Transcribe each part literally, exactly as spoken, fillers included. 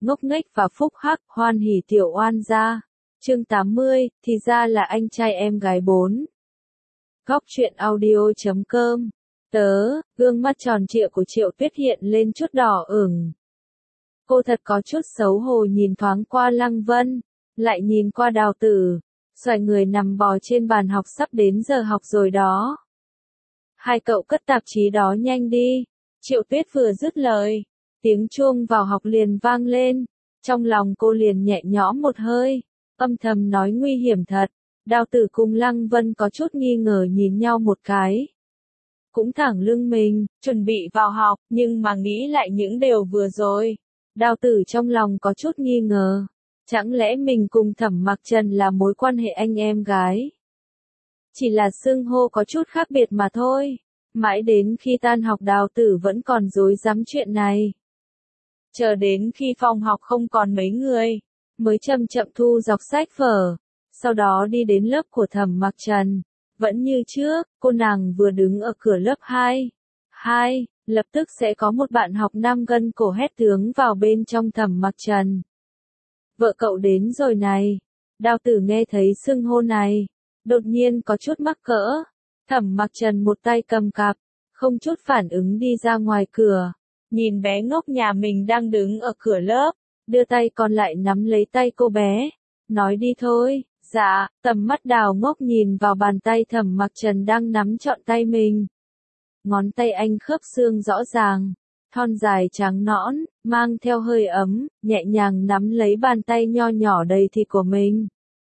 ngốc nghếch và phúc hắc, hoan hỉ tiểu oan gia. Chương tám mươi, thì ra là anh trai em gái bốn. Góc truyện audio chấm com. Tớ, gương mắt tròn trịa của Triệu Tuyết hiện lên chút đỏ ửng. Cô thật có chút xấu hổ nhìn thoáng qua Lăng Vân, lại nhìn qua Đào Tử, xoay người nằm bò trên bàn học, sắp đến giờ học rồi đó. Hai cậu cất tạp chí đó nhanh đi. Triệu Tuyết vừa dứt lời, tiếng chuông vào học liền vang lên, trong lòng cô liền nhẹ nhõm một hơi, âm thầm nói nguy hiểm thật. Đào Tử cùng Lăng Vân có chút nghi ngờ nhìn nhau một cái. Cũng thẳng lưng mình, chuẩn bị vào học, nhưng mà nghĩ lại những điều vừa rồi. Đào Tử trong lòng có chút nghi ngờ. Chẳng lẽ mình cùng Thẩm Mặc Trần là mối quan hệ anh em gái? Chỉ là xưng hô có chút khác biệt mà thôi. Mãi đến khi tan học Đào Tử vẫn còn rối rắm chuyện này. Chờ đến khi phòng học không còn mấy người, mới chậm chậm thu dọc sách vở. Sau đó đi đến lớp của Thẩm Mặc Trần. Vẫn như trước, cô nàng vừa đứng ở cửa lớp hai. Hai, lập tức sẽ có một bạn học nam gân cổ hét tướng vào bên trong Thẩm Mặc Trần. Vợ cậu đến rồi này. Đào Tử nghe thấy xưng hô này, đột nhiên có chút mắc cỡ. Thẩm Mặc Trần một tay cầm cặp, không chút phản ứng đi ra ngoài cửa. Nhìn bé ngốc nhà mình đang đứng ở cửa lớp, đưa tay còn lại nắm lấy tay cô bé. Nói đi thôi. Dạ, tầm mắt Đào ngốc nhìn vào bàn tay Thẩm Mặc Trần đang nắm trọn tay mình. Ngón tay anh khớp xương rõ ràng, thon dài trắng nõn, mang theo hơi ấm, nhẹ nhàng nắm lấy bàn tay nho nhỏ đầy thịt của mình.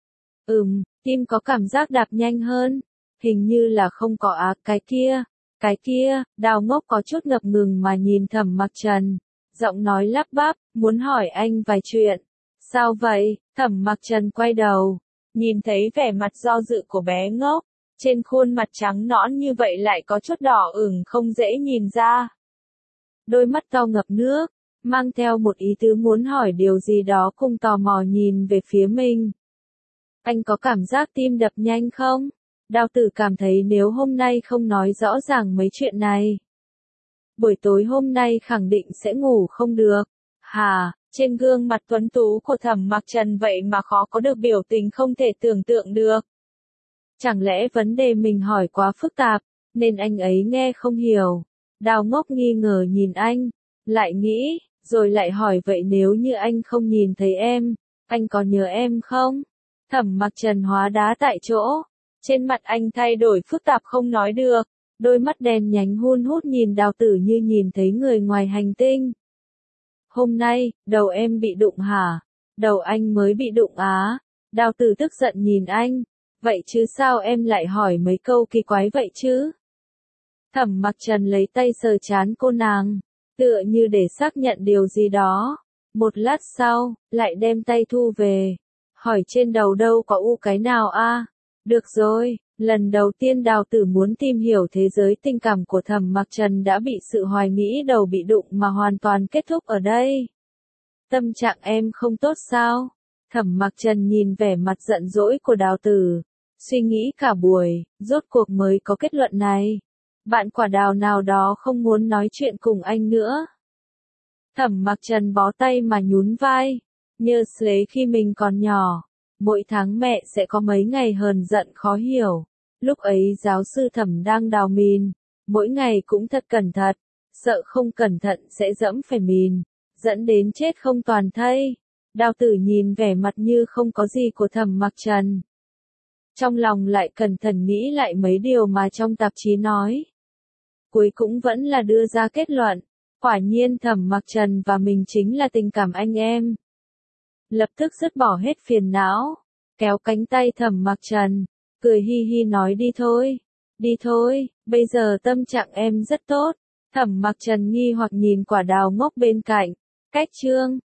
Ừm, tim có cảm giác đạp nhanh hơn, hình như là không có á, cái kia, cái kia, Đào ngốc có chút ngập ngừng mà nhìn Thẩm Mặc Trần, giọng nói lắp bắp, muốn hỏi anh vài chuyện. Sao vậy? Thẩm Mặc Trần quay đầu. Nhìn thấy vẻ mặt do dự của bé ngốc, trên khuôn mặt trắng nõn như vậy lại có chút đỏ ửng không dễ nhìn ra. Đôi mắt to ngập nước, mang theo một ý tứ muốn hỏi điều gì đó, cùng tò mò nhìn về phía mình. Anh có cảm giác tim đập nhanh không? Đào Tử cảm thấy nếu hôm nay không nói rõ ràng mấy chuyện này, buổi tối hôm nay khẳng định sẽ ngủ không được. Hà, trên gương mặt tuấn tú của Thẩm Mặc Trần vậy mà khó có được biểu tình không thể tưởng tượng được. Chẳng lẽ vấn đề mình hỏi quá phức tạp, nên anh ấy nghe không hiểu? Đào ngốc nghi ngờ nhìn anh, lại nghĩ, rồi lại hỏi vậy nếu như anh không nhìn thấy em, anh có nhớ em không? Thẩm Mặc Trần hóa đá tại chỗ, trên mặt anh thay đổi phức tạp không nói được, đôi mắt đen nhánh hun hút nhìn Đào Tử như nhìn thấy người ngoài hành tinh. Hôm nay, đầu em bị đụng hả? Đầu anh mới bị đụng á? Đào Tử tức giận nhìn anh. Vậy chứ sao em lại hỏi mấy câu kỳ quái vậy chứ? Thẩm Mặc Trần lấy tay sờ trán cô nàng, tựa như để xác nhận điều gì đó. Một lát sau, lại đem tay thu về. Hỏi trên đầu đâu có u cái nào a? Được rồi, lần đầu tiên Đào Tử muốn tìm hiểu thế giới tình cảm của Thẩm Mặc Trần đã bị sự hoài nghĩ đầu bị đụng mà hoàn toàn kết thúc ở đây. Tâm trạng em không tốt sao? Thẩm Mặc Trần nhìn vẻ mặt giận dỗi của Đào Tử, suy nghĩ cả buổi, rốt cuộc mới có kết luận này. Bạn quả Đào nào đó không muốn nói chuyện cùng anh nữa. Thẩm Mặc Trần bó tay mà nhún vai, nhớ lấy khi mình còn nhỏ, mỗi tháng mẹ sẽ có mấy ngày hờn giận khó hiểu. Lúc ấy giáo sư Thẩm đang đào mìn, mỗi ngày cũng thật cẩn thận, sợ không cẩn thận sẽ dẫm phải mìn, dẫn đến chết không toàn thây. Đào Tử nhìn vẻ mặt như không có gì của Thẩm Mặc Trần, trong lòng lại cẩn thận nghĩ lại mấy điều mà trong tạp chí nói. Cuối cũng vẫn là đưa ra kết luận, quả nhiên Thẩm Mặc Trần và mình chính là tình cảm anh em. Lập tức dứt bỏ hết phiền não, kéo cánh tay Thẩm Mặc Trần, cười hi hi nói đi thôi, đi thôi, bây giờ tâm trạng em rất tốt. Thẩm Mặc Trần nghi hoặc nhìn quả Đào ngốc bên cạnh, cách chương.